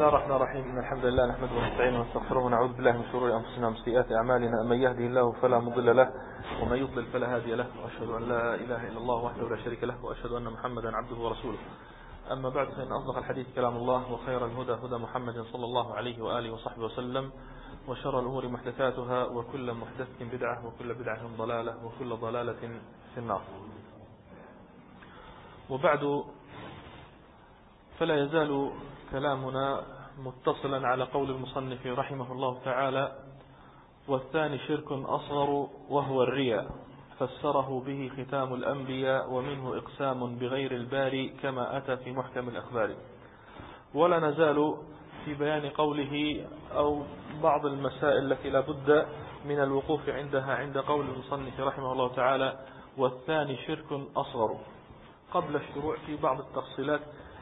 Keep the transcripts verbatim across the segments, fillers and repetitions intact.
الله الرحمن الرحيم. إن الحمد لله نحمده ونستعينه ونستغفره ونعوذ بالله من شرور أنفسنا ومن سيئات أعمالنا. من يهده الله فلا مضل له ومن يضلل فلا هادي له، وأشهد أن لا إله إلا الله وحده لا شريك له، وأشهد أن محمدا عبده ورسوله. أما بعد، فإن أصدق الحديث كلام الله، وخير الهدى هدى محمد صلى الله عليه وآله وصحبه وسلم، وشر الأمور محدثاتها، وكل محدثة بدعة، وكل بدعة ضلالة، وكل ضلالة في النار. وبعد، فلا يزال كلامنا متصلا على قول المصنف رحمه الله تعالى: والثاني شرك أصغر وهو الرياء، فسره به ختام الأنبياء، ومنه إقسام بغير الباري كما أتى في محكم الأخبار. ولا نزال في بيان قوله أو بعض المسائل التي لا بد من الوقوف عندها عند قول المصنف رحمه الله تعالى: والثاني شرك أصغر، قبل الشروع في بعض التفصيلات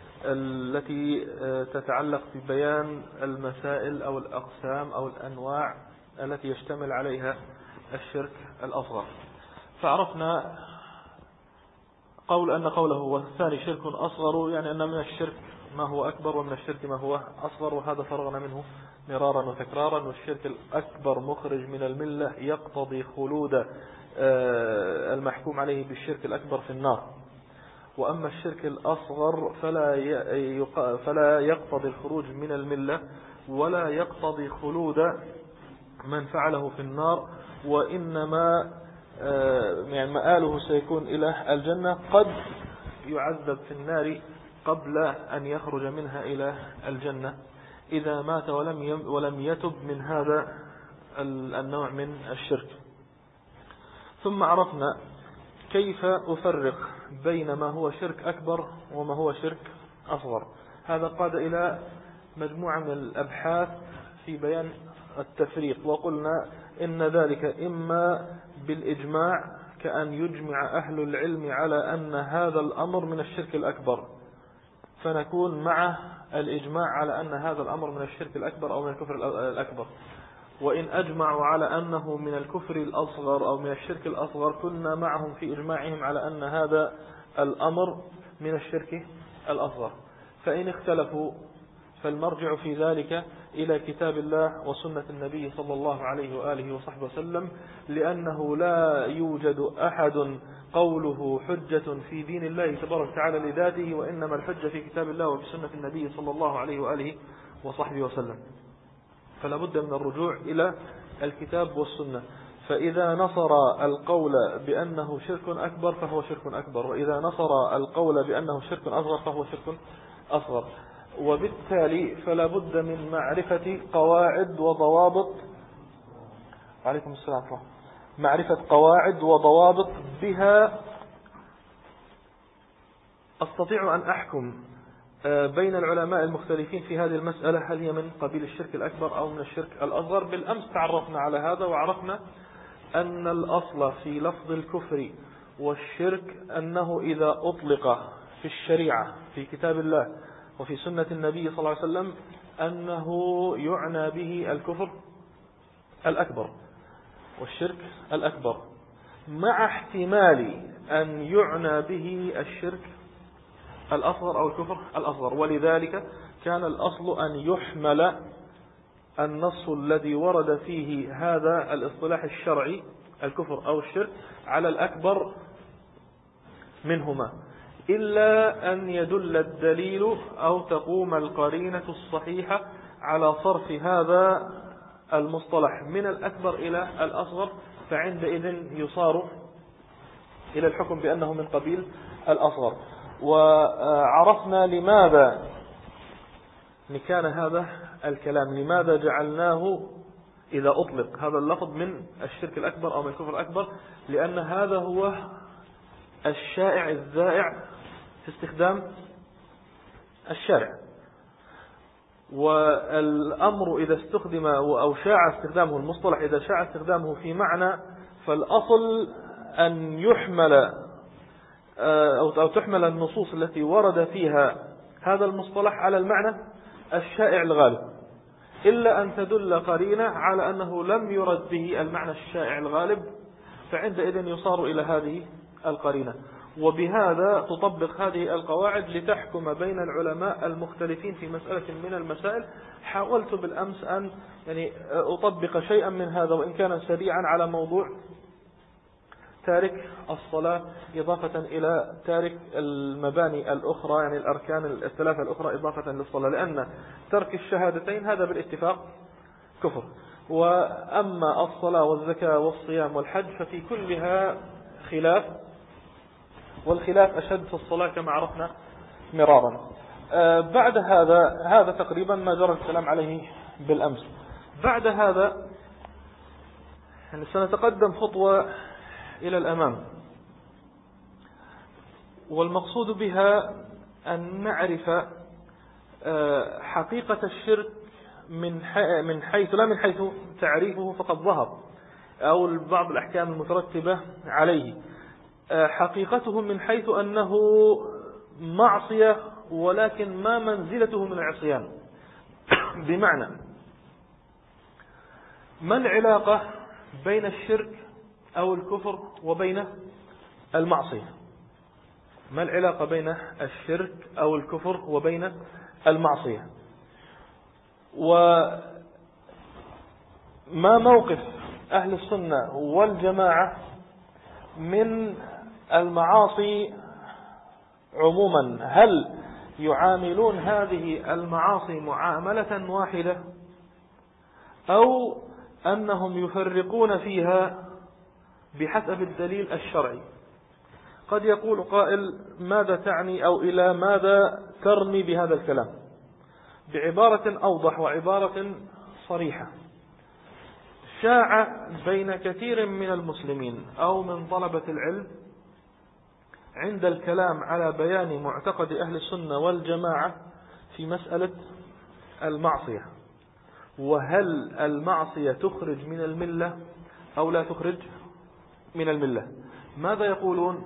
التي تتعلق ببيان المسائل أو الأقسام أو الأنواع التي يشتمل عليها الشرك الأصغر. فعرفنا قول أن قوله والثاني شرك أصغر يعني أن من الشرك ما هو أكبر ومن الشرك ما هو أصغر، وهذا فرغنا منه مرارا وتكرارا. والشرك الأكبر مخرج من الملة، يقتضي خلود المحكوم عليه بالشرك الأكبر في النار. وأما الشرك الأصغر فلا فلا يقتضي الخروج من الملة، ولا يقتضي خلود من فعله في النار، وإنما يعني مآله سيكون إلى الجنة. قد يعذب في النار قبل أن يخرج منها إلى الجنة إذا مات ولم ولم يتب من هذا النوع من الشرك. ثم عرفنا كيف أفرق بين ما هو شرك أكبر وما هو شرك أصغر. هذا قاد إلى مجموعة من الأبحاث في بيان التفريق، وقلنا إن ذلك إما بالإجماع، كأن يجمع أهل العلم على أن هذا الأمر من الشرك الأكبر، فنكون مع الإجماع على أن هذا الأمر من الشرك الأكبر أو من الكفر الأكبر. وإن أجمعوا على أنه من الكفر الأصغر أو من الشرك الأصغر، كنا معهم في إجماعهم على أن هذا الأمر من الشرك الأصغر. فإن اختلفوا فالمرجع في ذلك إلى كتاب الله وسنة النبي صلى الله عليه وآله وصحبه وسلم، لأنه لا يوجد أحد قوله حجة في دين الله تبارك وتعالى لذاته، وإنما الحجة في كتاب الله وفي سنة النبي صلى الله عليه وآله وصحبه وسلم. فلا بد من الرجوع إلى الكتاب والسنة. فإذا نصر القول بأنه شرك أكبر فهو شرك أكبر، وإذا نصر القول بأنه شرك أصغر فهو شرك أصغر. وبالتالي فلا بد من معرفة قواعد وضوابط عليكم السلام ورحمة الله. معرفة قواعد وضوابط بها أستطيع أن أحكم بين العلماء المختلفين في هذه المسألة، هل هي من قبيل الشرك الأكبر أو من الشرك الأصغر. بالأمس تعرفنا على هذا، وعرفنا أن الأصل في لفظ الكفر والشرك أنه إذا أطلق في الشريعة في كتاب الله وفي سنة النبي صلى الله عليه وسلم أنه يعنى به الكفر الأكبر والشرك الأكبر، مع احتمال أن يعنى به الشرك الأصغر أو الكفر الأصغر. ولذلك كان الأصل أن يحمل النص الذي ورد فيه هذا الاصطلاح الشرعي الكفر أو الشرك على الأكبر منهما، إلا أن يدل الدليل أو تقوم القرينة الصحيحة على صرف هذا المصطلح من الأكبر إلى الأصغر، فعندئذ يصار إلى الحكم بأنه من قبيل الأصغر. وعرفنا لماذا كان هذا الكلام، لماذا جعلناه إذا أطلق هذا اللفظ من الشرك الأكبر أو من الكفر الأكبر، لأن هذا هو الشائع الذائع في استخدام الشارع. والأمر إذا استخدم أو شاع استخدامه، المصطلح إذا شاع استخدامه في معنى، فالأصل أن يحمل أو تحمل النصوص التي ورد فيها هذا المصطلح على المعنى الشائع الغالب، إلا أن تدل قرينة على أنه لم يرد به المعنى الشائع الغالب، فعندئذ يصار إلى هذه القرينة. وبهذا تطبق هذه القواعد لتحكم بين العلماء المختلفين في مسألة من المسائل. حاولت بالأمس أن يعني أطبق شيئا من هذا وإن كان سريعا على موضوع تارك الصلاة إضافة إلى تارك المباني الأخرى، يعني الأركان الثلاثة الأخرى إضافة للصلاة، لأن ترك الشهادتين هذا بالاتفاق كفر. وأما الصلاة والزكاة والصيام والحج ففي كلها خلاف، والخلاف أشد في الصلاة كما عرفنا مرارا. آه بعد هذا هذا تقريبا ما جرى الكلام عليه بالأمس. بعد هذا يعني سنتقدم خطوة إلى الأمام، والمقصود بها أن نعرف آه حقيقة الشرك من من حيث لا من حيث تعريفه فقد ظهر أو بعض الأحكام المترتبة عليه، حقيقته من حيث أنه معصية ولكن ما منزلته من العصيان. بمعنى ما العلاقة بين الشرك أو الكفر وبين المعصية؟ ما العلاقة بين الشرك أو الكفر وبين المعصية؟ وما موقف أهل السنة والجماعة من المعاصي عموما؟ هل يعاملون هذه المعاصي معاملة واحدة أو أنهم يفرقون فيها بحسب الدليل الشرعي؟ قد يقول قائل ماذا تعني أو إلى ماذا ترمي بهذا الكلام؟ بعبارة أوضح وعبارة صريحة، شاع بين كثير من المسلمين أو من طلبة العلم عند الكلام على بيان معتقد أهل السنة والجماعة في مسألة المعصية، وهل المعصية تخرج من الملة أو لا تخرج من الملة؟ ماذا يقولون؟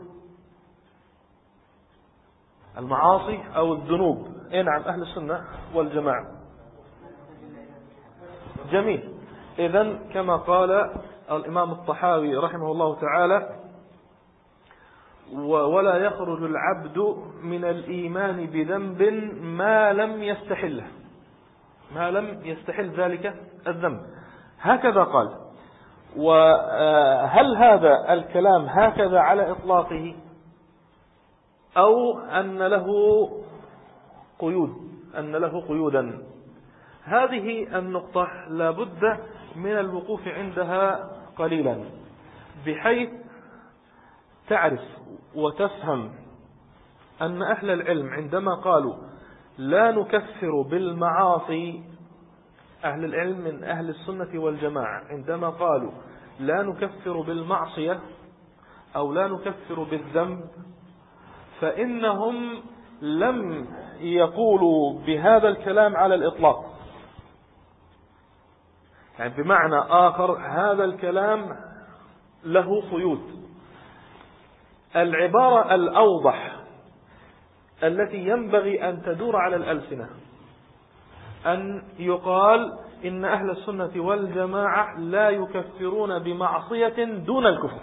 المعاصي أو الذنوب، إيه نعم أهل السنة والجماعة. جميل. إذن كما قال الإمام الطحاوي رحمه الله تعالى: ولا يخرج العبد من الإيمان بذنب ما لم يستحله، ما لم يستحل ذلك الذنب، هكذا قال. وهل هذا الكلام هكذا على إطلاقه أو أن له قيود أن له قيودا؟ هذه النقطة لا بد من الوقوف عندها قليلا، بحيث تعرف وتفهم أن أهل العلم عندما قالوا لا نكفر بالمعاصي، أهل العلم من أهل السنة والجماعة عندما قالوا لا نكفر بالمعصية أو لا نكفر بالذنب، فإنهم لم يقولوا بهذا الكلام على الإطلاق. يعني بمعنى آخر هذا الكلام له قيود. العبارة الأوضح التي ينبغي أن تدور على الألسنة أن يقال إن أهل السنة والجماعة لا يكفرون بمعصية دون الكفر.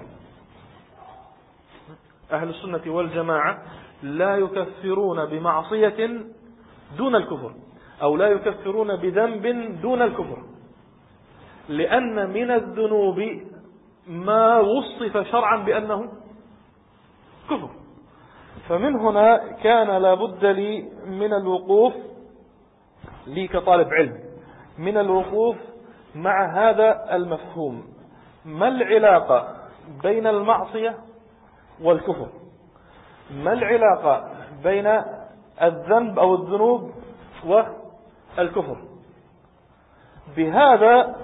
أهل السنة والجماعة لا يكفرون بمعصية دون الكفر، أو لا يكفرون بذنب دون الكفر، لأن من الذنوب ما وصف شرعا بأنه كفر. فمن هنا كان لابد لي من الوقوف، لي كطالب علم، من الوقوف مع هذا المفهوم: ما العلاقة بين المعصية والكفر؟ ما العلاقة بين الذنب أو الذنوب والكفر؟ بهذا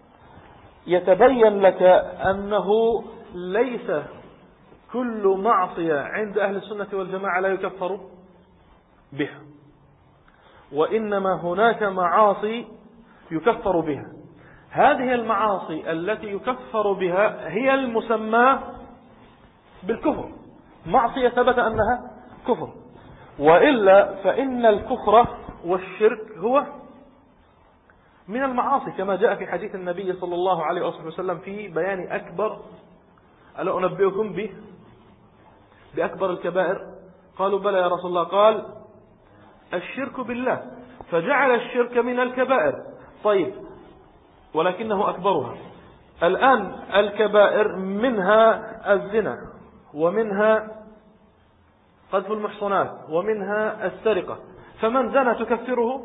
يتبين لك أنه ليس كل معصية عند أهل السنة والجماعة لا يكفر بها، وإنما هناك معاصي يكفر بها. هذه المعاصي التي يكفر بها هي المسمى بالكفر، معصية ثبت أنها كفر، وإلا فإن الكفر والشرك هو من المعاصي، كما جاء في حديث النبي صلى الله عليه وسلم في بيان أكبر: ألا أنبئكم به بأكبر الكبائر؟ قالوا بلى يا رسول الله. قال الشرك بالله، فجعل الشرك من الكبائر. طيب ولكنه أكبرها. الآن الكبائر منها الزنا، ومنها قذف المحصنات، ومنها السرقة. فمن زنى تكفره؟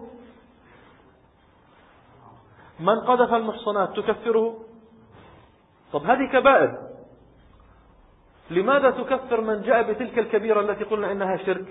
من قذف المحصنات تكفره؟ طب هذه كبائر، لماذا تكفر من جاء بتلك الكبيرة التي قلنا إنها شرك؟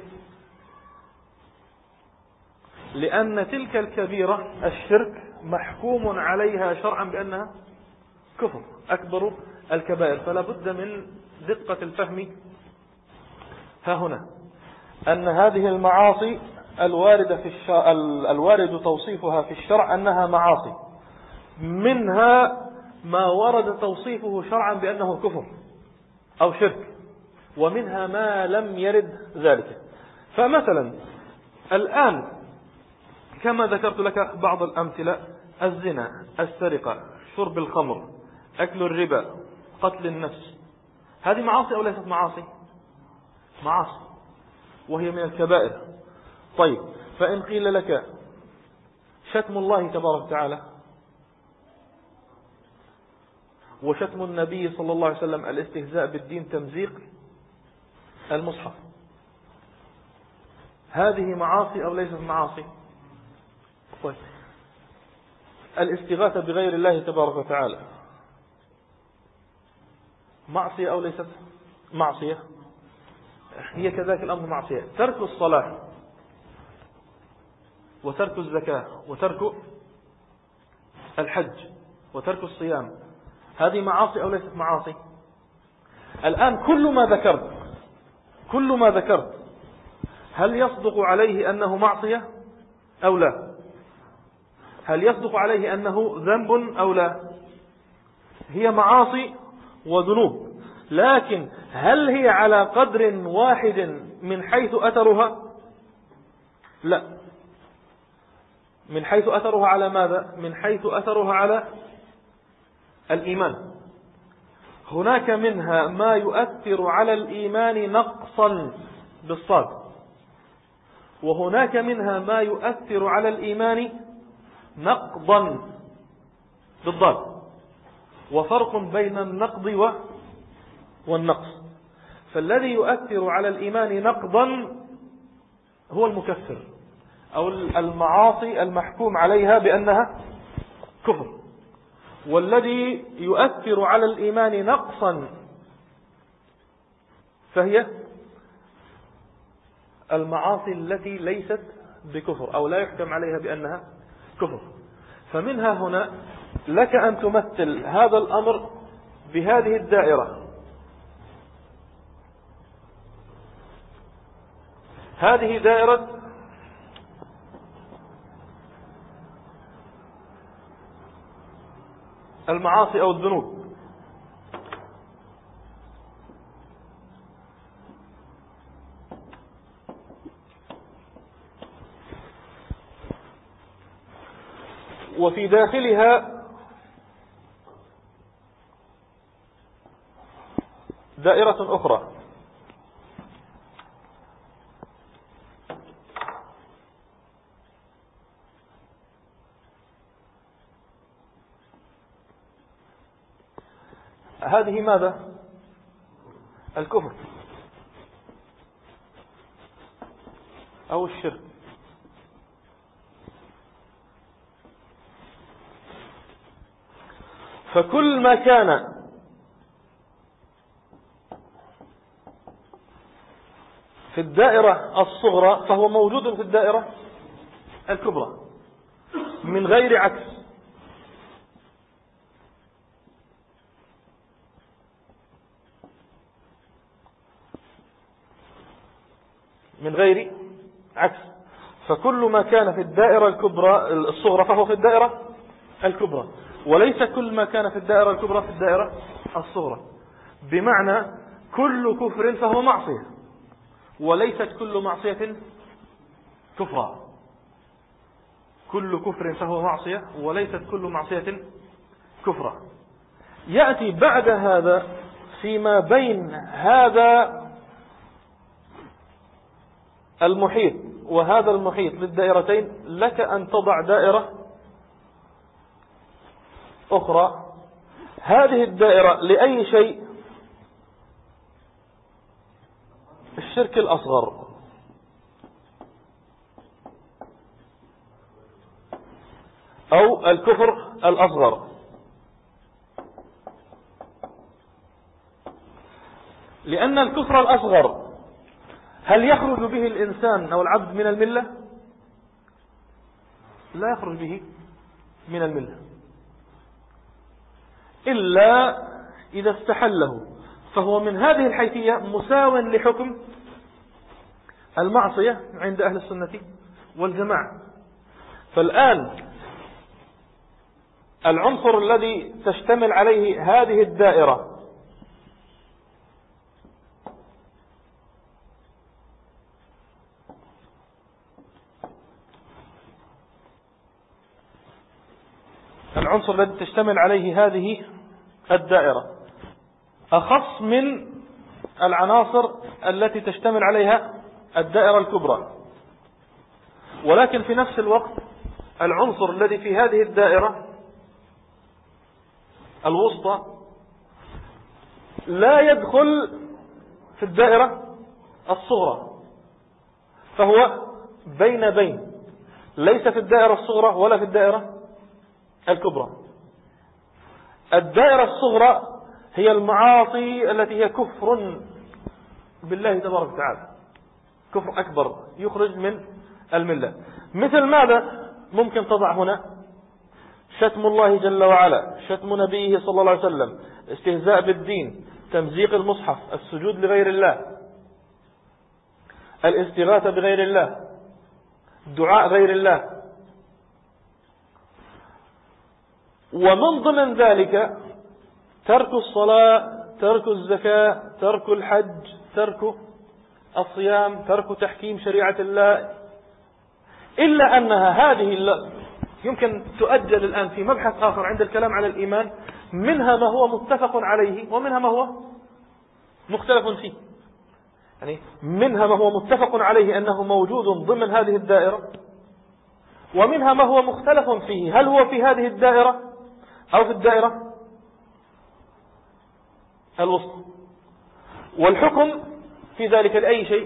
لأن تلك الكبيرة الشرك محكوم عليها شرعا بأنها كفر، أكبر الكبائر. فلا بد من دقة الفهم ها هنا، أن هذه المعاصي الواردة في الشرع، الوارد توصيفها في الشرع أنها معاصي، منها ما ورد توصيفه شرعا بأنه كفر أو شرك، ومنها ما لم يرد ذلك. فمثلا الآن كما ذكرت لك بعض الأمثلة: الزنا، السرقة، شرب الخمر، أكل الربا، قتل النفس. هذه معاصي أو ليست معاصي؟ معاصي، وهي من الكبائر. طيب فإن قيل لك شتم الله تبارك وتعالى وشتم النبي صلى الله عليه وسلم، الاستهزاء بالدين، تمزيق المصحف، هذه معاصي أو ليست معاصي؟ طيب الاستغاثة بغير الله تبارك وتعالى معصية أو ليست معصية؟ هي كذلك الأمر معصية. ترك الصلاة وترك الزكاة وترك الحج وترك الصيام، هذه معاصي أو ليست معاصي؟ الآن كل ما ذكرت كل ما ذكرت هل يصدق عليه أنه معصية أو لا؟ هل يصدق عليه أنه ذنب أو لا؟ هي معاصي وذنوب، لكن هل هي على قدر واحد من حيث أثرها؟ لا. من حيث أثرها على ماذا؟ من حيث أثرها على الإيمان. هناك منها ما يؤثر على الإيمان نقصا بالصاد، وهناك منها ما يؤثر على الإيمان نقضا بالضاد، وفرق بين النقض والنقص. فالذي يؤثر على الإيمان نقضا هو المكفر أو المعاصي المحكوم عليها بأنها كفر، والذي يؤثر على الإيمان نقصا فهي المعاصي التي ليست بكفر أو لا يحكم عليها بأنها كفر. فمنها هنا لك أن تمثل هذا الأمر بهذه الدائرة. هذه دائرة المعاصي أو الذنوب، وفي داخلها دائرة أخرى هذه ماذا؟ الكفر أو الشرك. فكل ما كان في الدائرة الصغرى فهو موجود في الدائرة الكبرى من غير عكس. من غير عكس. فكل ما كان في الدائرة الكبرى الصغرى فهو في الدائرة الكبرى، وليس كل ما كان في الدائرة الكبرى في الدائرة الصغرى. بمعنى كل كفر فهو معصية، وليست كل معصية كفرا. كل كفر فهو معصية، وليست كل معصية كفرا. يأتي بعد هذا فيما بين هذا المحيط وهذا المحيط للدائرتين لك أن تضع دائرة أخرى. هذه الدائرة لأي شيء؟ الشرك الأصغر، أو الكفر الأصغر. لأن الكفر الأصغر هل يخرج به الإنسان أو العبد من الملة؟ لا يخرج به من الملة إلا إذا استحله، فهو من هذه الحيثية مساو لحكم المعصية عند أهل السنة والجماعة. فالآن العنصر الذي تشتمل عليه هذه الدائرة العنصر الذي تشتمل عليه هذه الدائرة أخص من العناصر التي تشتمل عليها الدائرة الكبرى، ولكن في نفس الوقت العنصر الذي في هذه الدائرة الوسطى لا يدخل في الدائرة الصغرى، فهو بين بين، ليس في الدائرة الصغرى ولا في الدائرة الكبرى. الدائرة الصغرى هي المعاصي التي هي كفر بالله تبارك وتعالى، كفر أكبر يخرج من الملة. مثل ماذا ممكن تضع هنا؟ شتم الله جل وعلا، شتم نبيه صلى الله عليه وسلم، استهزاء بالدين، تمزيق المصحف، السجود لغير الله، الاستغاثة بغير الله، دعاء غير الله. ومن ضمن ذلك ترك الصلاة، ترك الزكاة، ترك الحج، ترك الصيام، ترك تحكيم شريعة الله. إلا أنها هذه يمكن تؤجل الآن في مبحث آخر عند الكلام على الإيمان، منها ما هو متفق عليه ومنها ما هو مختلف فيه. يعني منها ما هو متفق عليه أنه موجود ضمن هذه الدائرة، ومنها ما هو مختلف فيه، هل هو في هذه الدائرة أو في الدائرة الوسطى. والحكم في ذلك لأي شيء؟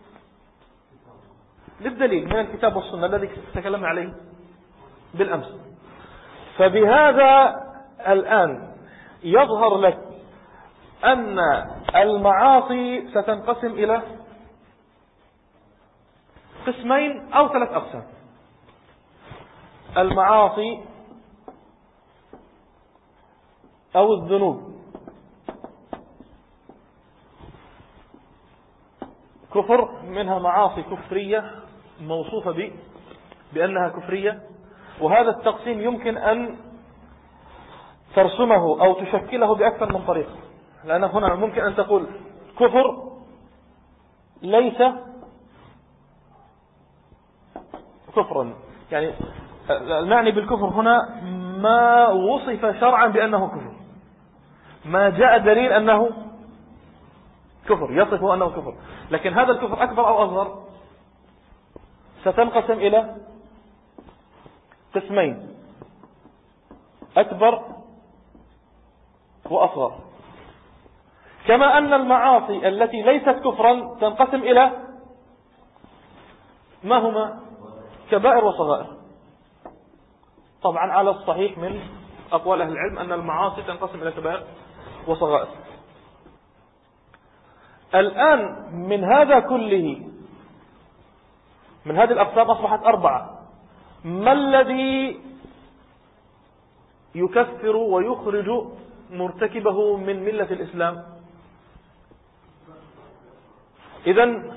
للدليل من الكتاب والسنة الذي تكلمنا عليه بالأمس. فبهذا الآن يظهر لك أن المعاصي ستنقسم إلى قسمين أو ثلاث أقسام. المعاصي أو الذنوب كفر، منها معاصي كفرية موصوفة ب... بأنها كفرية، وهذا التقسيم يمكن أن ترسمه أو تشكله بأكثر من طريقة. لأن هنا ممكن أن تقول كفر ليس كفرا، يعني المعني بالكفر هنا ما وصف شرعا بأنه كفر، ما جاء دليل أنه كفر يصفه أنه كفر. لكن هذا الكفر أكبر أو أصغر؟ ستنقسم إلى قسمين، أكبر وأصغر. كما أن المعاصي التي ليست كفرا تنقسم إلى ما هما؟ كبائر وصغائر. طبعا على الصحيح من أقوال أهل العلم أن المعاصي تنقسم إلى كبائر وصغائر. الآن من هذا كله، من هذه الأقسام أصبحت أربعة. ما الذي يكفر ويخرج مرتكبه من ملة الإسلام؟ إذن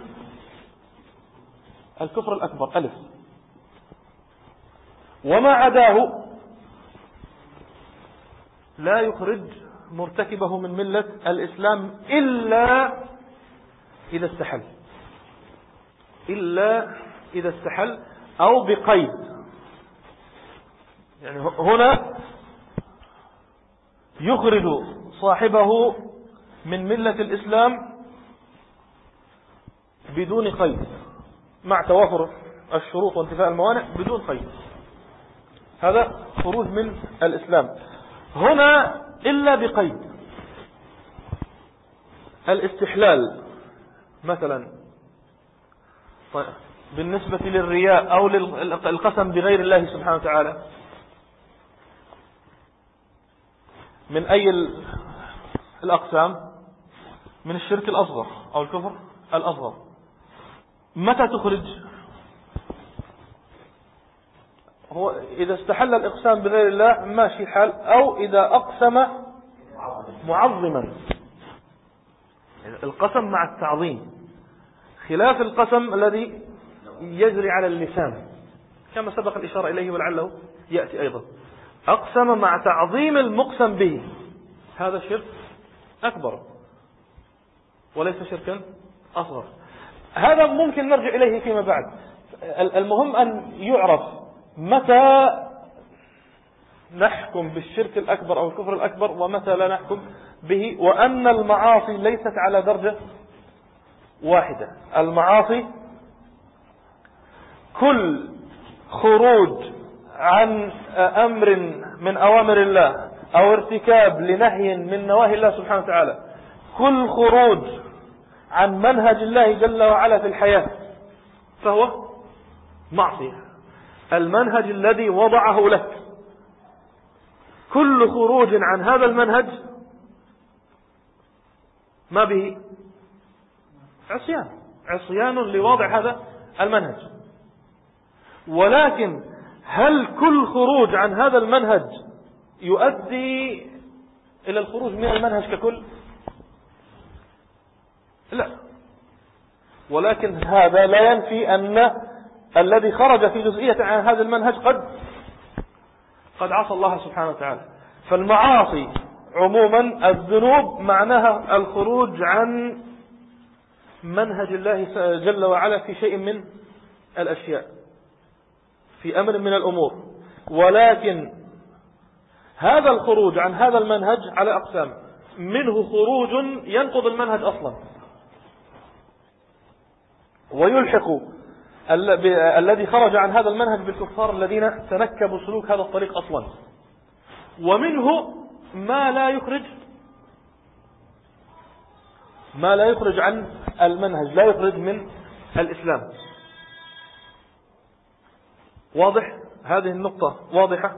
الكفر الأكبر ألف، وما عداه لا يخرج مرتكبه من ملة الإسلام إلا إذا استحل، إلا إذا استحل أو بقيد. يعني هنا يخرج صاحبه من ملة الإسلام بدون قيد، مع توافر الشروط وانتفاء الموانع بدون قيد، هذا خروج من الإسلام. هنا إلا بقيد. الاستحلال مثلا بالنسبة للرياء أو للقسم بغير الله سبحانه وتعالى، من أي الأقسام؟ من الشرك الأصغر أو الكفر الأصغر. متى تخرج؟ هو إذا استحل الإقسام بغير الله ماشي حال، أو إذا أقسم معظما. القسم مع التعظيم، خلاف القسم الذي يجري على اللسان كما سبق الإشارة إليه ولعله يأتي أيضا. أقسم مع تعظيم المقسم به، هذا شرك أكبر وليس شركا أصغر. هذا ممكن نرجع إليه فيما بعد. المهم أن يعرف متى نحكم بالشرك الأكبر أو الكفر الأكبر ومتى لا نحكم به، وأن المعاصي ليست على درجة واحدة. المعاصي كل خروج عن أمر من أوامر الله أو ارتكاب لنهي من نواهي الله سبحانه وتعالى، كل خروج عن منهج الله جل وعلا في الحياة فهو معصية. المنهج الذي وضعه لك، كل خروج عن هذا المنهج ما به عصيان، عصيان لواضع هذا المنهج. ولكن هل كل خروج عن هذا المنهج يؤدي إلى الخروج من المنهج ككل؟ لا. ولكن هذا لا ينفي أن الذي خرج في جزئية عن هذا المنهج قد قد عصى الله سبحانه وتعالى. فالمعاصي عموما الذنوب معناها الخروج عن منهج الله جل وعلا في شيء من الأشياء، في أمر من الأمور. ولكن هذا الخروج عن هذا المنهج على أقسام، منه خروج ينقض المنهج أصلا ويلحق الذي خرج عن هذا المنهج بالكفار الذين تنكبوا سلوك هذا الطريق أصلا، ومنه ما لا يخرج ما لا يخرج عن المنهج، لا يخرج من الإسلام. واضح؟ هذه النقطة واضحة.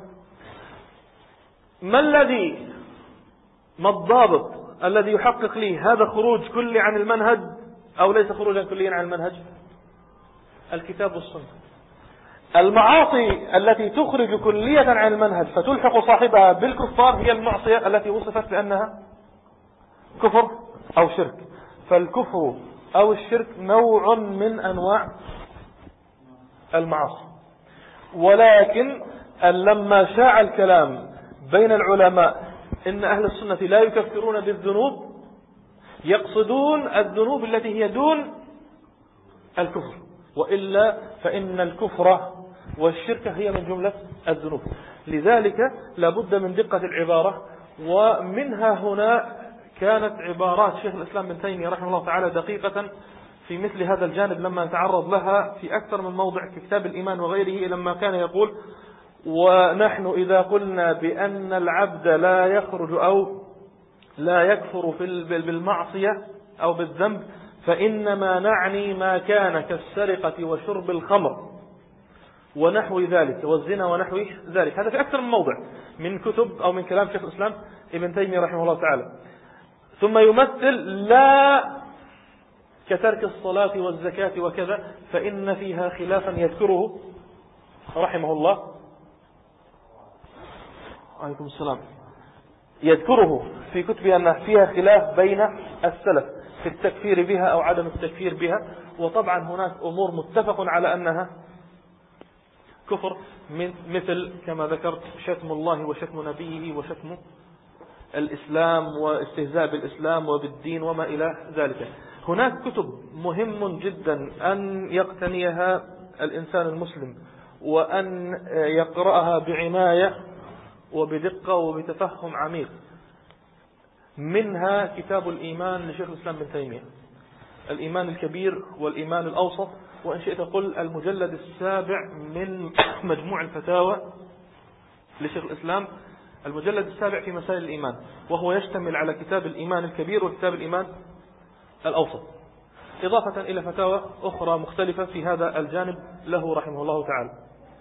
ما الذي ما الضابط الذي يحقق لي هذا خروج كلي عن المنهج أو ليس خروجا كليا عن المنهج؟ الكتاب والسنة. المعاصي التي تخرج كلية عن المنهج فتلحق صاحبها بالكفار هي المعصية التي وصفت بأنها كفر أو شرك. فالكفر أو الشرك نوع من أنواع المعاصي. ولكن لما شاع الكلام بين العلماء إن أهل السنة لا يكفرون بالذنوب، يقصدون الذنوب التي هي دون الكفر، وإلا فإن الكفر والشرك هي من جملة الذنوب. لذلك لابد من دقة العبارة. ومنها هنا كانت عبارات شيخ الإسلام بن تيمية رحمه الله تعالى دقيقة في مثل هذا الجانب لما نتعرض لها في أكثر من موضع في كتاب الإيمان وغيره، لما كان يقول: ونحن إذا قلنا بأن العبد لا يخرج أو لا يكفر بالمعصية أو بالذنب فإنما نعني ما كان كالسرقة وشرب الخمر ونحو ذلك والزنا ونحو ذلك. هذا في أكثر من موضع من كتب أو من كلام شيخ الإسلام ابن تيمية رحمه الله تعالى. ثم يمثل لا كترك الصلاة والزكاة وكذا، فإن فيها خلافا يذكره رحمه الله عليكم السلام يذكره في كتبه أن فيها خلاف بين السلف في التكفير بها أو عدم التكفير بها. وطبعا هناك أمور متفق على أنها كفر، من مثل كما ذكرت شتم الله وشتم نبيه وشتم الإسلام واستهزاء بالإسلام وبالدين وما إلى ذلك. هناك كتب مهم جدا أن يقتنيها الإنسان المسلم وأن يقرأها بعناية وبدقة وبتفهم عميق. منها كتاب الإيمان لشيخ الإسلام بن تيمية، الإيمان الكبير والإيمان الأوسط وإن شئت قل المجلد السابع من مجموع الفتاوى لشيخ الإسلام، المجلد السابع في مسائل الإيمان، وهو يشتمل على كتاب الإيمان الكبير وكتاب الإيمان الأوسط، إضافة إلى فتاوى أخرى مختلفة في هذا الجانب له رحمه الله تعالى.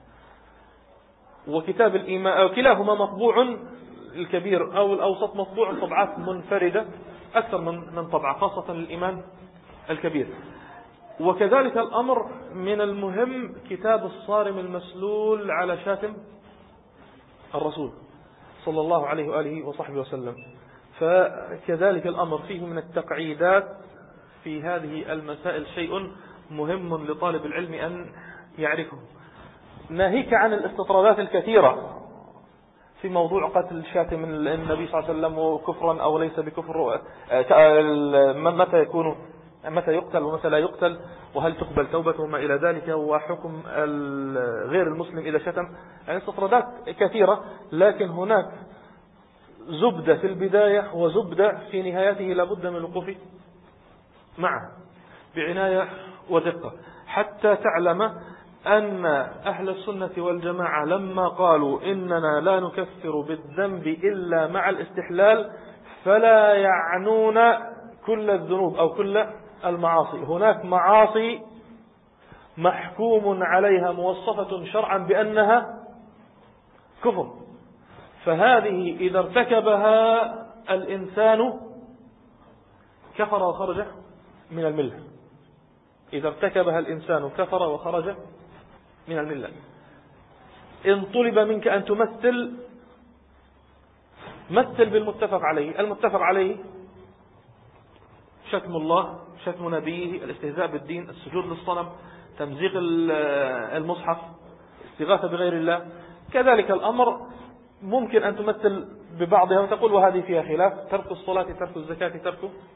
وكتاب الإيمان كلاهما مطبوع، الكبير أو الأوسط مطبوع طبعات منفردة أكثر من من طبعة، خاصة الإيمان الكبير. وكذلك الأمر من المهم كتاب الصارم المسلول على شاتم الرسول صلى الله عليه وآله وصحبه وسلم، فكذلك الأمر فيه من التقعيدات في هذه المسائل شيء مهم لطالب العلم أن يعرفه، ناهيك عن الاستطرادات الكثيرة في موضوع قتل شاتم النبي صلى الله عليه وسلم كفرا أو ليس بكفر، متى يكون متى يقتل ومتى لا يقتل، وهل تقبل توبته وما إلى ذلك، وحكم غير المسلم إذا شتم، يعني استطرادات كثيرة، لكن هناك زبدة في البداية وزبدة في نهايته لابد من الوقوف معه بعناية ودقة، حتى تعلم أن أهل السنة والجماعة لما قالوا إننا لا نكفر بالذنب إلا مع الاستحلال فلا يعنون كل الذنوب أو كل المعاصي، هناك معاصي محكوم عليها موصفة شرعا بأنها كفر، فهذه إذا ارتكبها الإنسان كفر وخرج من الملة، إذا ارتكبها الإنسان كفر وخرج من الملة. إن طلب منك أن تمثل مثل بالمتفق عليه، المتفق عليه شتم الله، شتم نبيه، الاستهزاء بالدين، السجود للصنم، تمزيق المصحف، استغاثة بغير الله. كذلك الأمر ممكن أن تمثل ببعضها وتقول وهذه فيها خلاف، ترك الصلاة، ترك الزكاة، ترك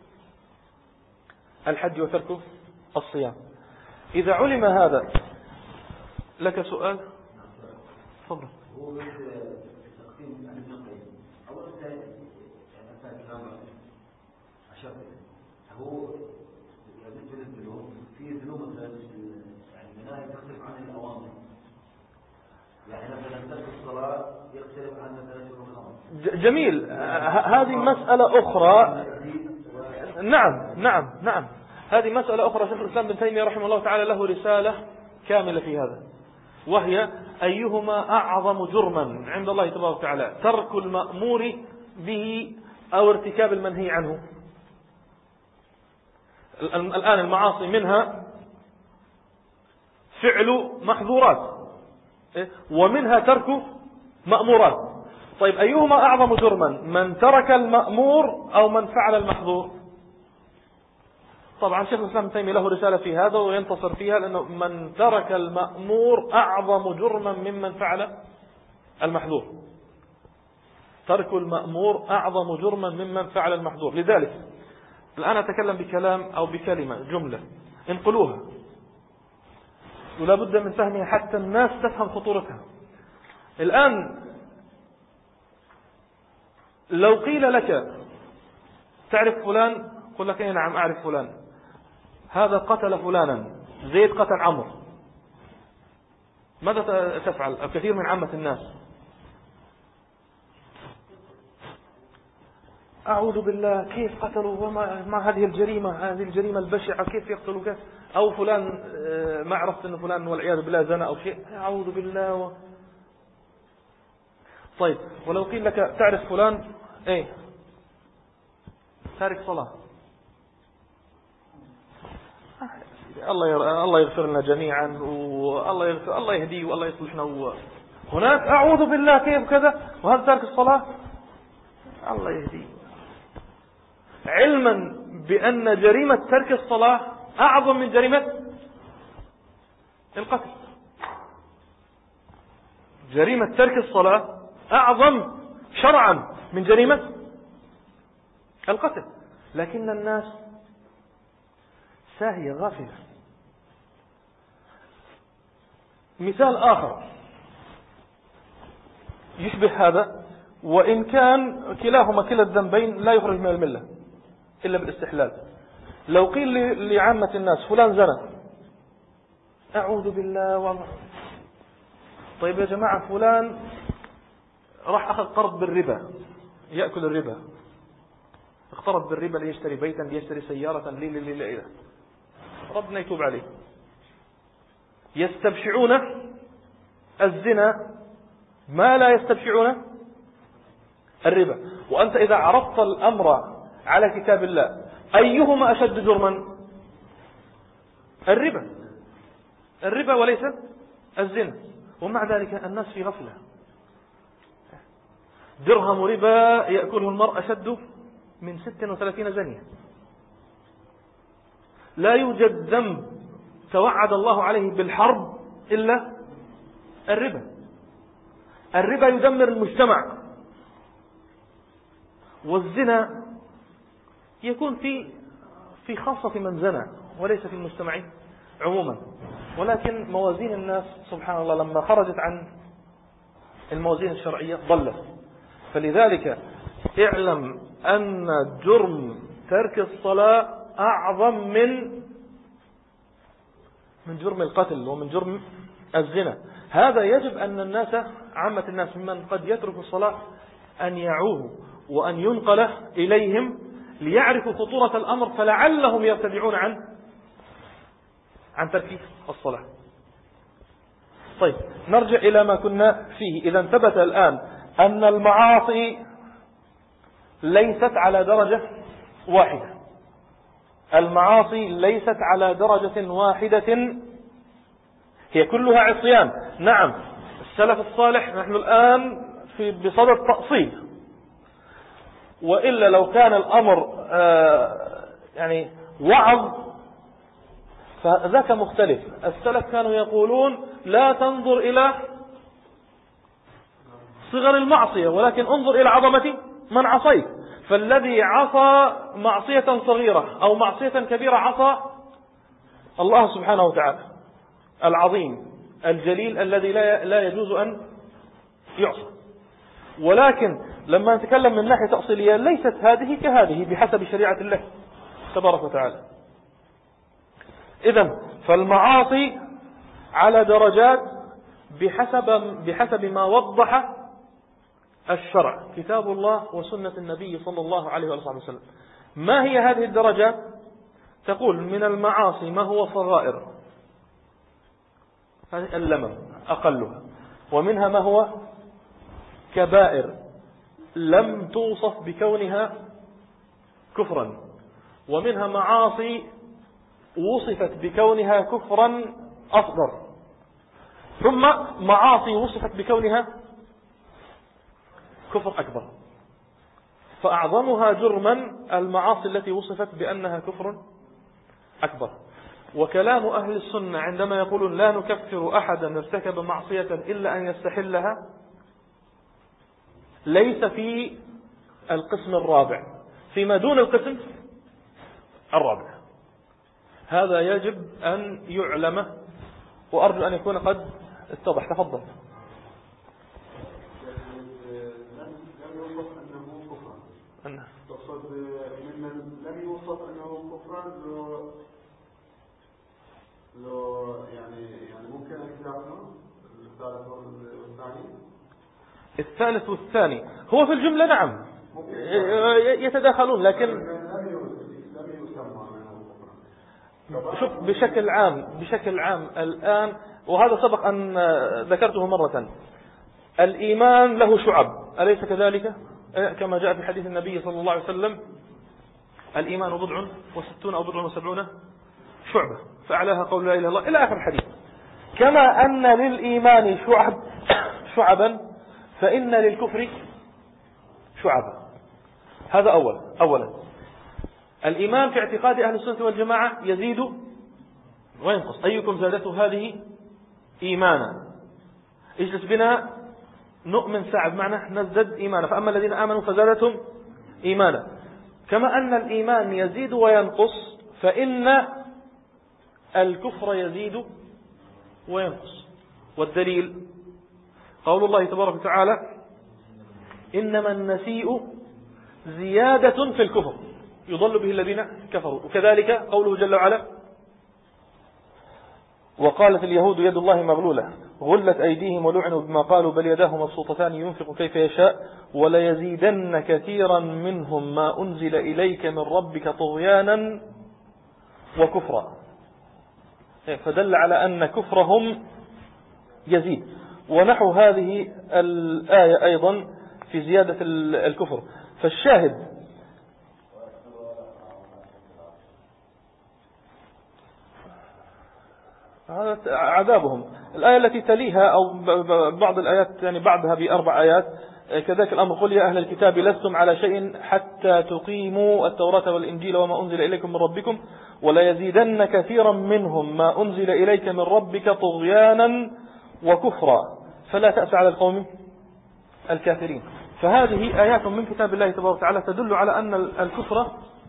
الحج، وترك الصيام. إذا علم هذا، لك سؤال؟ تفضل. هو تقسيم عن النقيض أول شيء أثناء كلام عشرة هو بالنسبة للذنوب في ذنوب مثلا يعني مناهي تختلف عن الأوامر، يعني مثلا ترك الصلاة يختلف عن مثلا شرب الخمر. جميل، هذه مسألة أخرى. نعم نعم نعم هذه مسألة أخرى. شيخ الإسلام ابن تيمية رحمه الله تعالى له رسالة كاملة في هذا، وهي أيهما أعظم جرما عند الله تبارك وتعالى، ترك المأمور به أو ارتكاب المنهي عنه. الآن المعاصي منها فعل محظورات ومنها ترك مأمورات. طيب أيهما أعظم جرما، من ترك المأمور أو من فعل المحظور؟ طبعا شيخ الإسلام ابن تيمية له رسالة في هذا وينتصر فيها، لأنه من ترك المأمور أعظم جرما ممن فعل المحظور. ترك المأمور أعظم جرما ممن فعل المحظور. لذلك الآن أتكلم بكلام أو بكلمة جملة انقلوها، ولا بد من فهمها حتى الناس تفهم خطورتها. الآن لو قيل لك تعرف فلان، قل لك ايه نعم أعرف فلان، هذا قتل فلانا، زيد قتل عمرو، ماذا تفعل؟ الكثير من عامة الناس أعوذ بالله كيف قتلوا، وما مع هذه الجريمة، هذه الجريمة البشعة، كيف يقتلوا كيف؟ أو فلان ما عرفت أن فلان والعياذ بالله زنا أو شيء، أعوذ بالله و... طيب ولو قيل لك تعرف فلان ايه تارك صلاة، الله ير... الله يغفر لنا جميعا، والله يغفر... الله يهديه والله يصلحنا و... هناك أعوذ بالله كيف كذا، وهذا تارك الصلاة الله يهديه، علما بأن جريمة ترك الصلاة أعظم من جريمة القتل. جريمة ترك الصلاة أعظم شرعا من جريمة القتل، لكن الناس ساهية غافلة. مثال آخر يشبه هذا، وإن كان كلاهما كلا الذنبين لا يخرج من الملة إلا بالاستحلال. لو قيل لعامة الناس فلان زنى، أعوذ بالله والله. طيب يا جماعة، فلان راح أخذ قرض بالربا، يأكل الربا، اقترض بالربا ليشتري بيتا، ليشتري سيارة، لي لي لي لي ربنا يتوب عليه. يستبشعون الزنا ما لا يستبشعون الربا. وأنت إذا عرضت الأمر على كتاب الله، أيهما أشد جرما؟ الربا الربا وليس الزنا. ومع ذلك الناس في غفلة. درهم ربا يأكله المرء أشد من ست وثلاثين زنية. لا يوجد ذنب توعد الله عليه بالحرب إلا الربا. الربا يدمر المجتمع، والزنا يكون في في خاصة من زنى وليس في المجتمع عموما. ولكن موازين الناس سبحان الله لما خرجت عن الموازين الشرعية ضلت. فلذلك اعلم أن جرم ترك الصلاة أعظم من من جرم القتل ومن جرم الزنا. هذا يجب أن الناس عامة الناس ممن قد يترك الصلاة أن يعوه وأن ينقل إليهم ليعرفوا خطورة الأمر، فلعلهم يرتدعون عن عن ترك الصلاة. طيب نرجع إلى ما كنا فيه. إذا ثبت الآن أن المعاصي ليست على درجة واحدة. المعاصي ليست على درجة واحدة، هي كلها عصيان. نعم السلف الصالح، نحن الآن في بصدد تأصيل، وإلا لو كان الأمر آه يعني وعظ فذاك مختلف. السلف كانوا يقولون لا تنظر إلى صغر المعصية ولكن انظر إلى عظمة من عصيت. فالذي عصى معصية صغيرة أو معصية كبيرة عصى الله سبحانه وتعالى العظيم الجليل الذي لا لا يجوز أن يعصى. ولكن لما نتكلم من ناحية تأصيلية ليست هذه كهذه بحسب شريعة الله تبارك وتعالى. إذن فالمعاصي على درجات بحسب بحسب ما وضح الشرع كتاب الله وسنة النبي صلى الله عليه وسلم. ما هي هذه الدرجات؟ تقول من المعاصي ما هو صغائر، هذه اللمم أقلها، ومنها ما هو كبائر لم توصف بكونها كفرا، ومنها معاصي وصفت بكونها كفرا أصغر، ثم معاصي وصفت بكونها كفر أكبر. فأعظمها جرما المعاصي التي وصفت بأنها كفر أكبر. وكلام أهل السنة عندما يقولون لا نكفر أحدا ارتكب معصية إلا أن يستحلها ليس في القسم الرابع، فيما دون القسم الرابع. هذا يجب أن يعلم، وأرجو أن يكون قد اتضح. تفضل. أنه تقصد من لم يوصف أنه كفرا لو لو يعني يعني ممكن اختلافنا الثالث والثاني. الثالث والثاني هو في الجملة نعم يتداخلون، لكن لم يسمى كفرا. شوف بشكل عام بشكل عام الآن، وهذا سبق أن ذكرته مرة، الإيمان له شعب أليس كذلك؟ كما جاء في حديث النبي صلى الله عليه وسلم الإيمان بضع وستون أو بضع وسبعون شعبة فأعلاها قول لا إله إلا الله إلى آخر الحديث. كما أن للإيمان شعب شعبا فإن للكفر شعبا. هذا أول أولا الإيمان في اعتقاد أهل السنة والجماعة يزيد وينقص. أيكم زادته هذه إيمانا اجلس بنا نؤمن ساعة بمعنى نزدد إيمانا. فأما الذين آمنوا فزادتهم إيمانا. كما أن الإيمان يزيد وينقص فإن الكفر يزيد وينقص. والدليل قول الله تبارك وتعالى إنما النسيء زيادة في الكفر يضل به الذين كفروا. وكذلك قوله جل وعلا وقالت اليهود يد الله مغلولة غلت أيديهم ولعنوا بما قالوا بل يداه مبسوطتان ينفق كيف يشاء وليزيدن كثيرا منهم ما أنزل إليك من ربك طغيانا وكفرا. فدل على أن كفرهم يزيد. ونحو هذه الآية أيضا في زيادة الكفر. فالشاهد عذابهم. الآية التي تليها أو بعض الآيات يعني بعدها بأربع آيات كذلك الأمر قل يا أهل الكتاب لستم على شيء حتى تقيموا التوراة والإنجيل وما أنزل إليكم من ربكم ولا يزيدن كثيرا منهم ما أنزل إليك من ربك طغيانا وكفرا فلا تأس على القوم الكافرين. فهذه آيات من كتاب الله تبارك وتعالى تدل على أن الكفر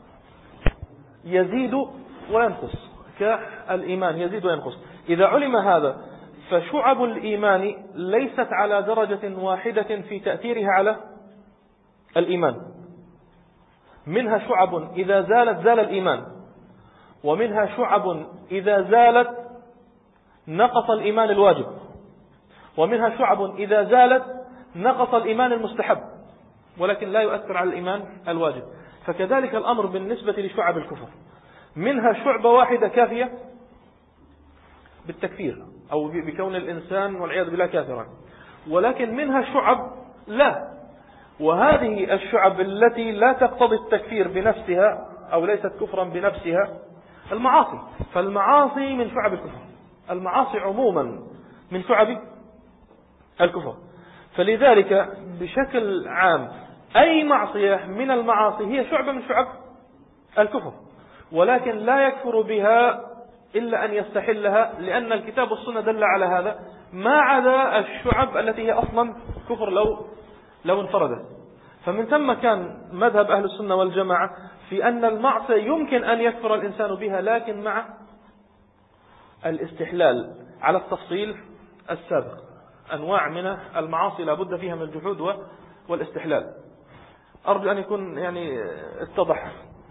يزيد وينقص كالإيمان يزيد وينقص. إذا علم هذا فشعب الإيمان ليست على درجة واحدة في تأثيرها على الإيمان. منها شعب إذا زالت زال الإيمان ومنها شعب إذا زالت نقص الإيمان الواجب ومنها شعب إذا زالت نقص الإيمان المستحب ولكن لا يؤثر على الإيمان الواجب. فكذلك الأمر بالنسبة لشعب الكفر. منها شعبة واحدة كافية بالتكفير أو بكون الإنسان والعياذ بالله كافرا ولكن منها شعب لا. وهذه الشعب التي لا تقتضي التكفير بنفسها أو ليست كفرا بنفسها المعاصي. فالمعاصي من شعب الكفر. المعاصي عموما من شعب الكفر. فلذلك بشكل عام أي معصية من المعاصي هي شعبة من شعب الكفر ولكن لا يكفر بها إلا أن يستحلها لأن الكتاب والسنة دل على هذا ما عدا الشعب التي هي أصلا كفر لو لو انفردت. فمن ثم كان مذهب أهل السنة والجماعة في أن المعصية يمكن أن يكفر الإنسان بها لكن مع الاستحلال على التفصيل السابق. أنواع من المعاصي لا بد فيها من الجحود والاستحلال. أرجو أن يكون يعني اتضح.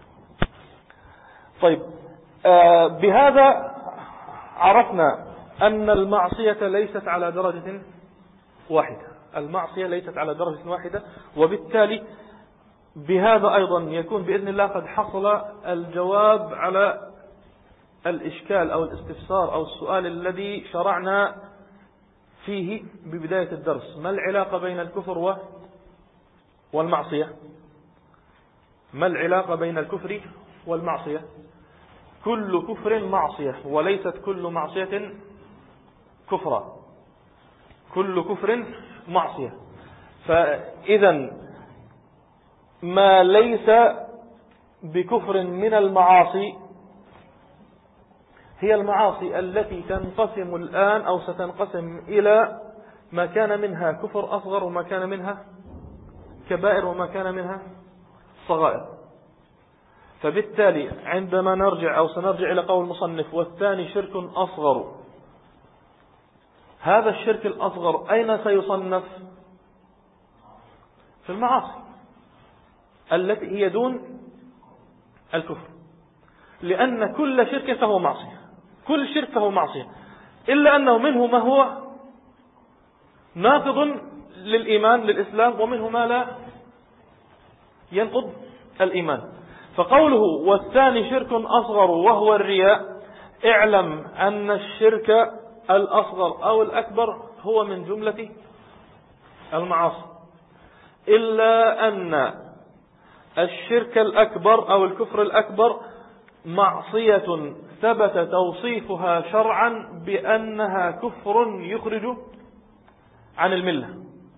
طيب آه بهذا عرفنا أن المعصية ليست على درجة واحدة. المعصية ليست على درجة واحدة وبالتالي بهذا أيضا يكون بإذن الله قد حصل الجواب على الإشكال أو الاستفسار أو السؤال الذي شرعنا فيه ببداية الدرس. ما العلاقة بين الكفر والمعصية؟ ما العلاقة بين الكفر والمعصية؟ كل كفر معصية وليست كل معصية كفرا. كل كفر معصية. فإذا ما ليس بكفر من المعاصي هي المعاصي التي تنقسم الآن أو ستنقسم إلى ما كان منها كفر أصغر وما كان منها كبائر وما كان منها صغائر. فبالتالي عندما نرجع أو سنرجع إلى قول المصنف والثاني شرك أصغر، هذا الشرك الأصغر أين سيصنف؟ في المعاصي التي هي دون الكفر، لأن كل شرك فهو معصية، كل شرك فهو معصية، إلا أنه منه ما هو ناقض للإيمان للإسلام ومنه ما لا ينقض الإيمان. فقوله والثاني شرك أصغر وهو الرياء، اعلم أن الشرك الأصغر أو الأكبر هو من جملة المعاصي، إلا أن الشرك الأكبر أو الكفر الأكبر معصية ثبت توصيفها شرعا بأنها كفر يخرج عن الملة،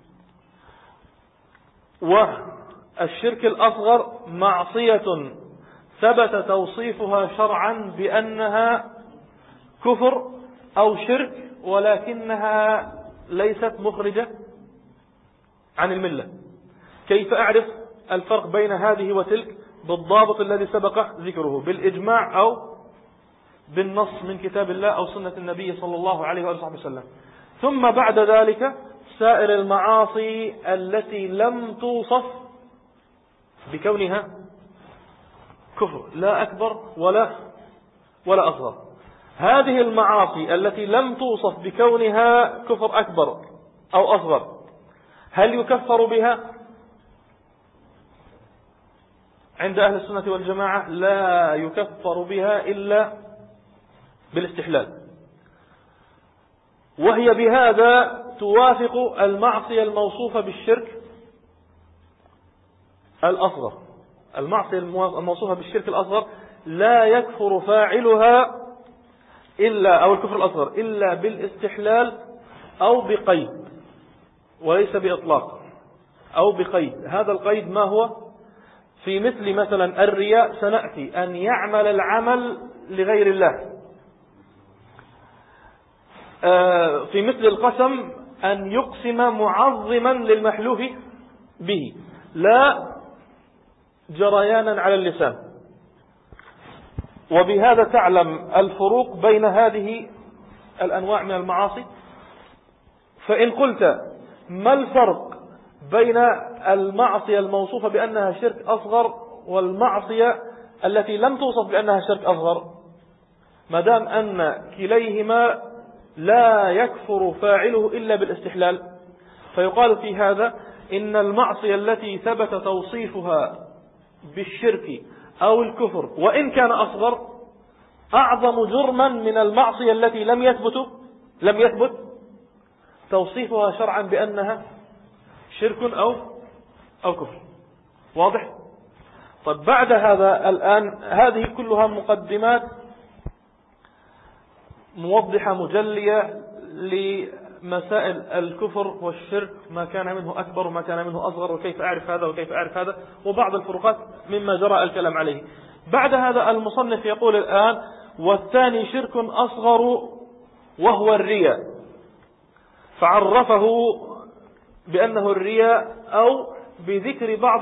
والشرك الأصغر معصية ثبت توصيفها شرعا بأنها كفر أو شرك ولكنها ليست مخرجة عن الملة. كيف أعرف الفرق بين هذه وتلك؟ بالضابط الذي سبق ذكره بالإجماع أو بالنص من كتاب الله أو سنة النبي صلى الله عليه وآله وسلم. ثم بعد ذلك سائر المعاصي التي لم توصف بكونها كفر، لا أكبر ولا ولا أصغر. هذه المعاصي التي لم توصف بكونها كفر أكبر أو أصغر هل يكفر بها؟ عند أهل السنة والجماعة لا يكفر بها إلا بالاستحلال، وهي بهذا توافق المعصية الموصوفة بالشرك الأصغر. المعصية الموصوفة بالشرك الأصغر لا يكفر فاعلها إلا أو الكفر الأصغر إلا بالاستحلال أو بقيد، وليس بإطلاق، أو بقيد. هذا القيد ما هو؟ في مثل مثلا الرياء سنأتي أن يعمل العمل لغير الله، في مثل القسم أن يقسم معظما للمحلوف به لا جريانا على اللسان. وبهذا تعلم الفروق بين هذه الأنواع من المعاصي. فإن قلت ما الفرق بين المعصية الموصوفة بأنها شرك أصغر والمعصية التي لم توصف بأنها شرك أصغر، ما دام أن كليهما لا يكفر فاعله إلا بالاستحلال، فيقال في هذا إن المعصية التي ثبت توصيفها بالشرك أو الكفر وإن كان أصغر أعظم جرما من المعصية التي لم يثبت لم يثبت توصيفها شرعا بأنها شرك أو أو كفر. واضح؟ طيب بعد هذا الآن هذه كلها مقدمات موضحة مجلية لمسائل الكفر والشرك، ما كان منه أكبر وما كان منه أصغر، وكيف أعرف هذا وكيف أعرف هذا، وبعض الفروقات مما جرى الكلام عليه. بعد هذا المصنف يقول الآن: والثاني شرك أصغر وهو الرياء، فعرفه بأنه الرياء أو بذكر بعض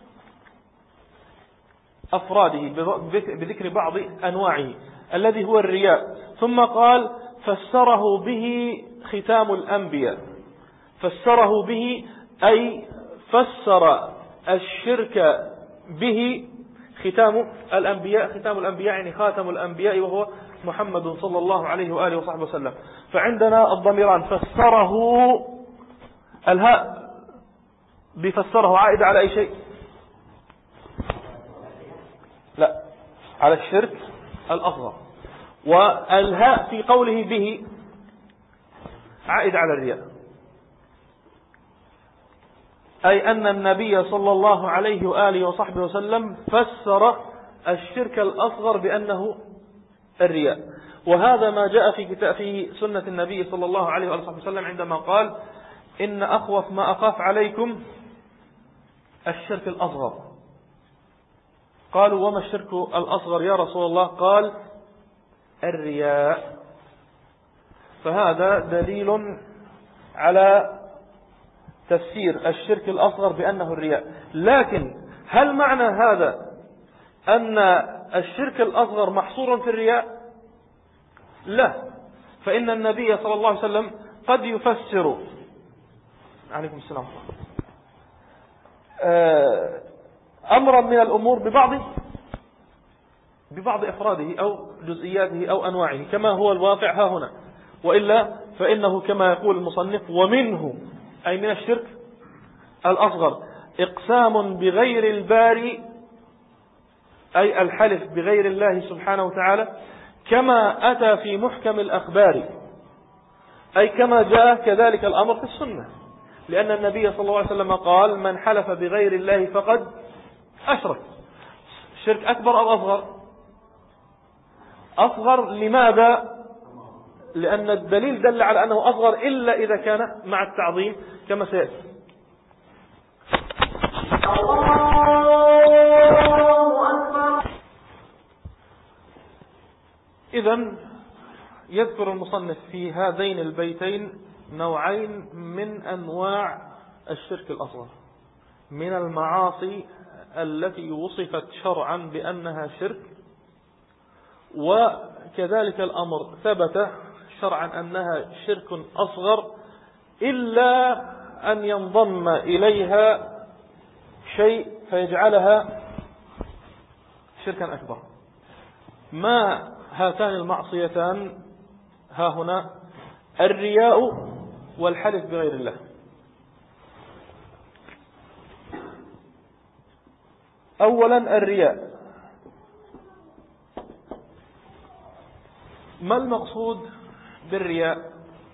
أفراده، بذكر بعض أنواعه الذي هو الرياء. ثم قال: فسره به ختام الأنبياء. فسره به أي فسر الشرك به ختام الأنبياء. ختام الأنبياء يعني خاتم الأنبياء وهو محمد صلى الله عليه وآله وصحبه وسلم. فعندنا الضميران فسره، الهاء بفسره عائد على أي شيء؟ لا، على الشرك الأصغر. والهاء في قوله به عائد على الرياء، أي أن النبي صلى الله عليه وآله وصحبه وسلم فسر الشرك الأصغر بأنه الرياء. وهذا ما جاء في كتاب في سنة النبي صلى الله عليه وآله وصحبه وسلم عندما قال: إن أخوف ما أخاف عليكم الشرك الأصغر. قالوا: وما الشرك الأصغر يا رسول الله؟ قال: الرياء. فهذا دليل على تفسير الشرك الأصغر بأنه الرياء. لكن هل معنى هذا أن الشرك الأصغر محصور في الرياء؟ لا، فإن النبي صلى الله عليه وسلم قد يفسر عليكم السلام أمرا من الأمور ببعض ببعض أفراده أو جزئياته أو أنواعه كما هو الواقع ها هنا، وإلا فإنه كما يقول المصنف: ومنه أي من الشرك الأصغر إقسام بغير الباري، أي الحلف بغير الله سبحانه وتعالى، كما أتى في محكم الأخبار، أي كما جاء كذلك الأمر في السنة، لأن النبي صلى الله عليه وسلم قال: من حلف بغير الله فقد أشرك. شرك أكبر أو أصغر؟ أصغر. لماذا؟ لأن الدليل دل على أنه أصغر إلا إذا كان مع التعظيم كما سيأتي. إذن يذكر المصنف في هذين البيتين نوعين من أنواع الشرك الأصغر من المعاصي التي وصفت شرعا بأنها شرك، وكذلك الأمر ثبت شرعا أنها شرك أصغر إلا أن ينضم إليها شيء فيجعلها شركا أكبر. ما هاتان المعصيتان ها هنا؟ الرياء والحلف بغير الله. أولا الرياء، ما المقصود بالرياء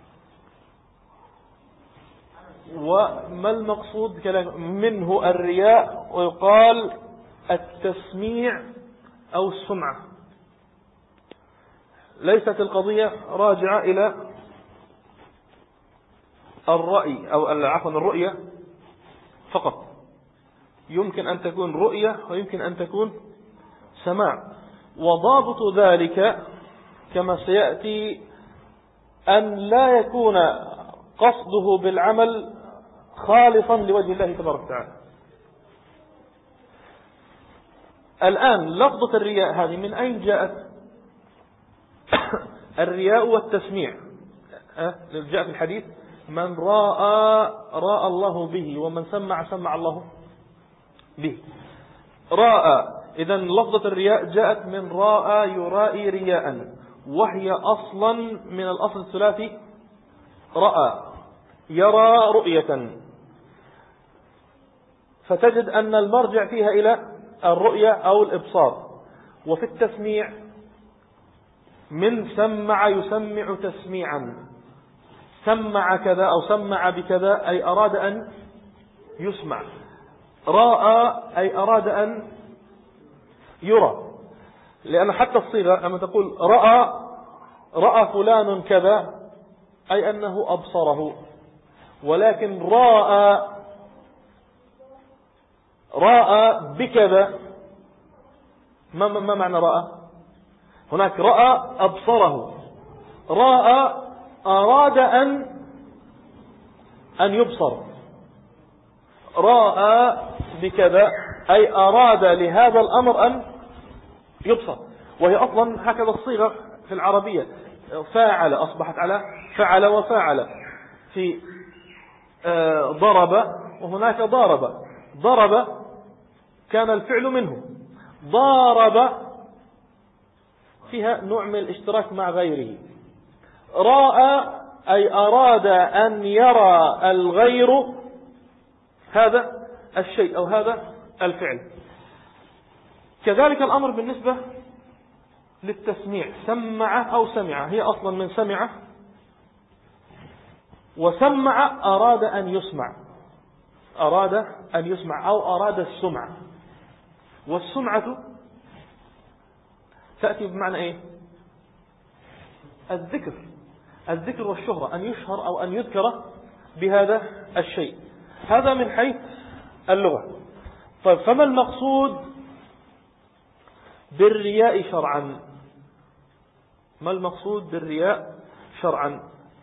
وما المقصود منه؟ الرياء ويقال التسميع أو السمعة. ليست القضية راجعة إلى الرأي أو عفوا الرؤية فقط، يمكن أن تكون رؤية ويمكن أن تكون سماع. وضابط ذلك كما سيأتي أن لا يكون قصده بالعمل خالصا لوجه الله تبارك وتعالى. الآن لفظة الرياء هذه من أين جاءت؟ الرياء والتسميع جاء في الحديث: من رأى رأى الله به ومن سمع سمع الله به. رأى، إذن لفظة الرياء جاءت من رأى يرائي رياء، وهي أصلا من الأصل الثلاثي رأى يرى رؤية، فتجد أن المرجع فيها إلى الرؤية أو الإبصار. وفي التسميع من سمع يسمع تسميعا، سمع كذا أو سمع بكذا أي أراد أن يسمع. رأى أي أراد أن يرى، لأن حتى الصيغة لما تقول رأى رأى فلان كذا أي أنه أبصره، ولكن رأى رأى بكذا ما, ما معنى رأى؟ هناك رأى أبصره، رأى أراد أن أن يبصر، رأى بكذا أي أراد لهذا الأمر أن يبصر. وهي أصلا هكذا الصيغة في العربية، فاعل أصبحت على فعل وفاعل. في ضرب وهناك ضارب، ضرب كان الفعل منه، ضارب فيها نوع من الاشتراك مع غيره. رأى أي أراد أن يرى الغير هذا الشيء أو هذا الفعل. كذلك الأمر بالنسبة للتسميع، سمع أو سمع، هي أصلا من سمع، وسمع أراد أن يسمع، أراد أن يسمع أو أراد السمع. والسمعة تأتي بمعنى إيه؟ الذكر، الذكر والشهرة، أن يشهر أو أن يذكر بهذا الشيء. هذا من حيث اللغة. طيب، فما المقصود بالرياء شرعا؟ ما المقصود بالرياء شرعا؟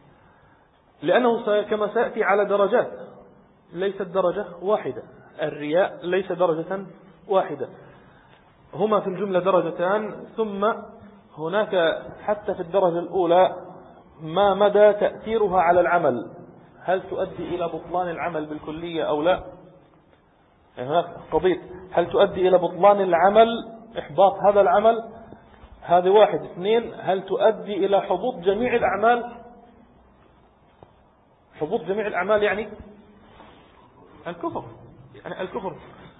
لأنه كما سيأتي على درجات، ليست درجة واحدة. الرياء ليس درجة واحدة، هما في الجملة درجتان، ثم هناك حتى في الدرجة الأولى ما مدى تأثيرها على العمل، هل تؤدي إلى بطلان العمل بالكلية أو لا؟ يعني هناك قضية هل تؤدي إلى بطلان العمل، إحباط هذا العمل، هذا واحد. اثنين، هل تؤدي إلى حبوط جميع الأعمال؟ حبوط جميع الأعمال يعني الكفر، يعني الكفر.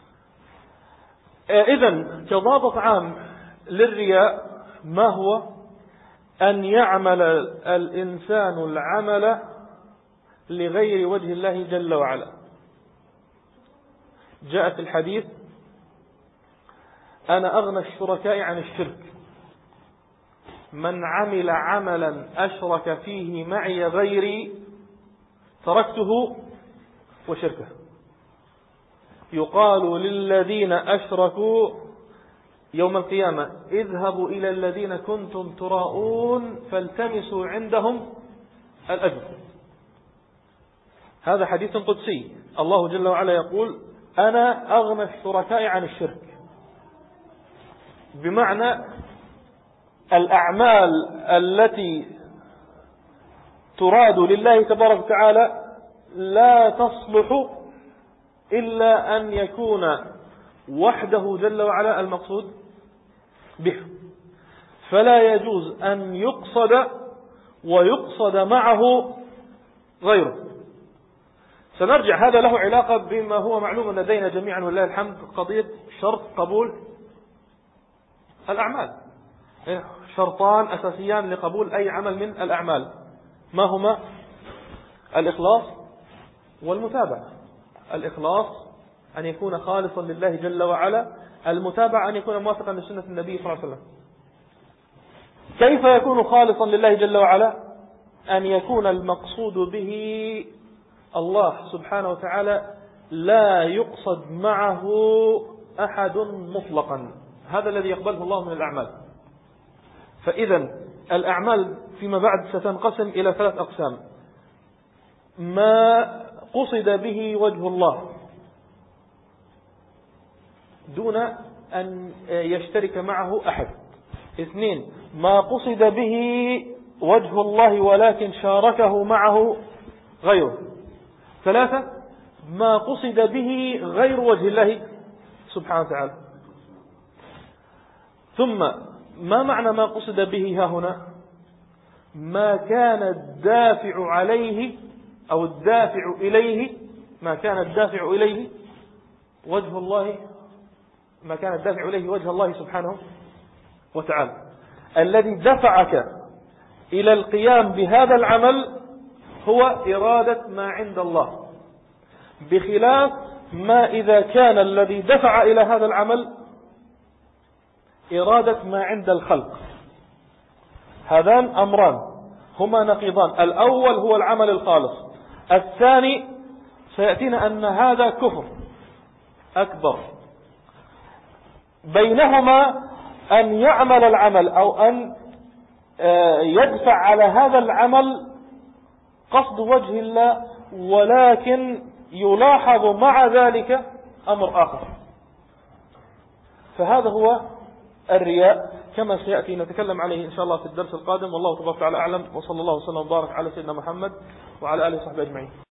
إذن كضابط عام للرياء ما هو؟ أن يعمل الإنسان العمل لغير وجه الله جل وعلا. جاء في الحديث: أنا أغنى الشركاء عن الشرك، من عمل عملا أشرك فيه معي غيري تركته وشركه. يقال للذين أشركوا يوم القيامة: اذهبوا إلى الذين كنتم تراءون فالتمسوا عندهم الأجر. هذا حديث قدسي، الله جل وعلا يقول: أنا أغنى الشركاء عن الشرك، بمعنى الأعمال التي تراد لله تبارك وتعالى لا تصلح إلا أن يكون وحده جل وعلا المقصود به. فلا يجوز أن يقصد ويقصد معه غيره. سنرجع، هذا له علاقة بما هو معلوم لدينا جميعا ولله الحمد، قضية شرط قبول الأعمال. شرطان أساسيان لقبول أي عمل من الأعمال، ما هما؟ الإخلاص والمتابعة. الإخلاص أن يكون خالصا لله جل وعلا، المتابعة أن يكون موافقا لسنة النبي صلى الله عليه وسلم. كيف يكون خالصا لله جل وعلا؟ أن يكون المقصود به الله سبحانه وتعالى، لا يقصد معه أحد مطلقا. هذا الذي يقبله الله من الأعمال. فإذا الأعمال فيما بعد ستنقسم إلى ثلاث أقسام: ما قصد به وجه الله دون أن يشترك معه أحد. اثنين، ما قصد به وجه الله ولكن شاركه معه غيره. ثلاثة، ما قصد به غير وجه الله سبحانه وتعالى. ثم ما معنى ما قصد به ها هنا؟ ما كان الدافع عليه أو الدافع إليه، ما كان الدافع إليه وجه الله، ما كان الدافع إليه وجه الله سبحانه وتعالى. الذي دفعك إلى القيام بهذا العمل هو إرادة ما عند الله، بخلاف ما إذا كان الذي دفع إلى هذا العمل إرادة ما عند الخلق. هذان أمران هما نقيضان. الأول هو العمل الخالص، الثاني سيأتينا أن هذا كفر أكبر. بينهما أن يعمل العمل أو أن يدفع على هذا العمل قصد وجه الله، ولكن يلاحظ مع ذلك أمر آخر، فهذا هو الرياء، كما سيأتي نتكلم عليه إن شاء الله في الدرس القادم. والله تبارك وتعالى أعلم، وصلى الله وسلم وبارك على سيدنا محمد وعلى آله وصحبه أجمعين.